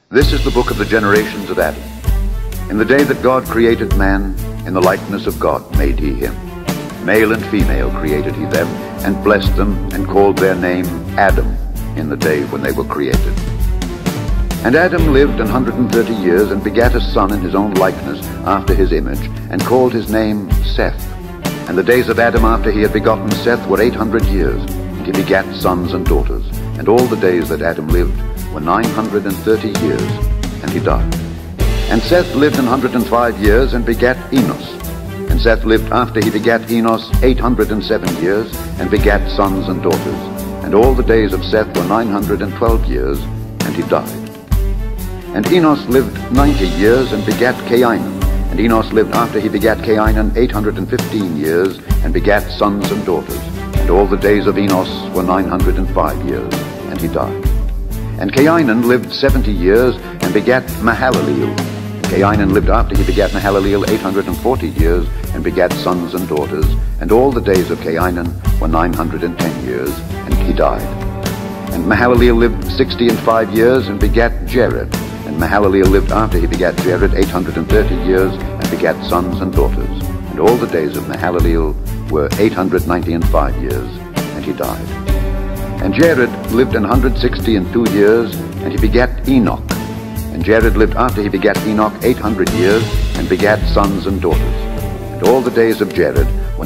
This is the book of the generations of Adam. In the day that God created man, in the likeness of God made he him. Male and female created he them, and blessed them, and called their name Adam in the day when they were created. And Adam lived 130 years, and begat a son in his own likeness, after his image, and called his name Seth. And the days of Adam after he had begotten Seth were 800 years, and he begat sons and daughters. And all the days that Adam lived were 930 years, and he died. And Seth lived 105 years, and begat Enos. And Seth lived after he begat Enos 807 years, and begat sons and daughters. And all the days of Seth were 912 years, and he died. And Enos lived 90 years, and begat Cainan. And Enos lived after he begat Cainan 815 years, and begat sons and daughters. And all the days of Enos were 905 years, and he died. And Cainan lived 70 years, and begat Mahalaleel. Cainan lived after he begat Mahalaleel 840 years, and begat sons and daughters. And all the days of Cainan were 910 years, and he died. And Mahalaleel lived 65 years, and begat Jared. And Mahalaleel lived after he begat Jared 830 years, and begat sons and daughters. And all the days of Mahalaleel were 895 years, and he died. And Jared lived 162 years, and he begat Enoch. And Jared lived after he begat Enoch 800 years, and begat sons and daughters. And all the days of Jared were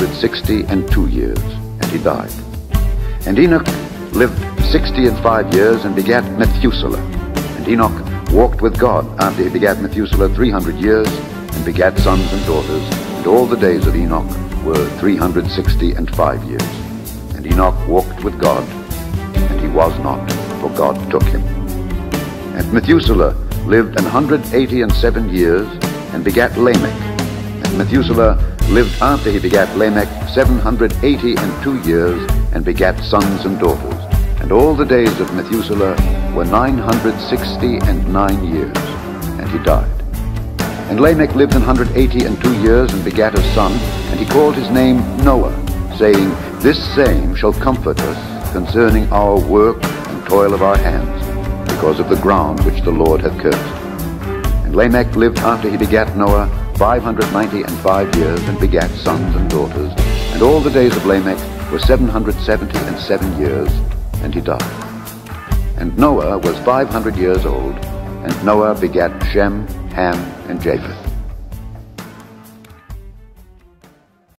962 years, and he died. And Enoch lived 65 years, and begat Methuselah. And Enoch walked with God after he begat Methuselah 300 years, and begat sons and daughters. And all the days of Enoch were 365 years. And Enoch walked with God, and he was not, for God took him. And Methuselah lived 187 years, and begat Lamech. And Methuselah lived after he begat Lamech 782 years, and begat sons and daughters. And all the days of Methuselah were 969 years, and he died. And Lamech lived 182 years, and begat a son, and he called his name Noah, saying, This same shall comfort us concerning our work and toil of our hands, because of the ground which the Lord hath cursed. And Lamech lived after he begat Noah 595 years, and begat sons and daughters. And all the days of Lamech were 777 years, and he died. And Noah was 500 years old, and Noah begat Shem, Ham, and Japheth.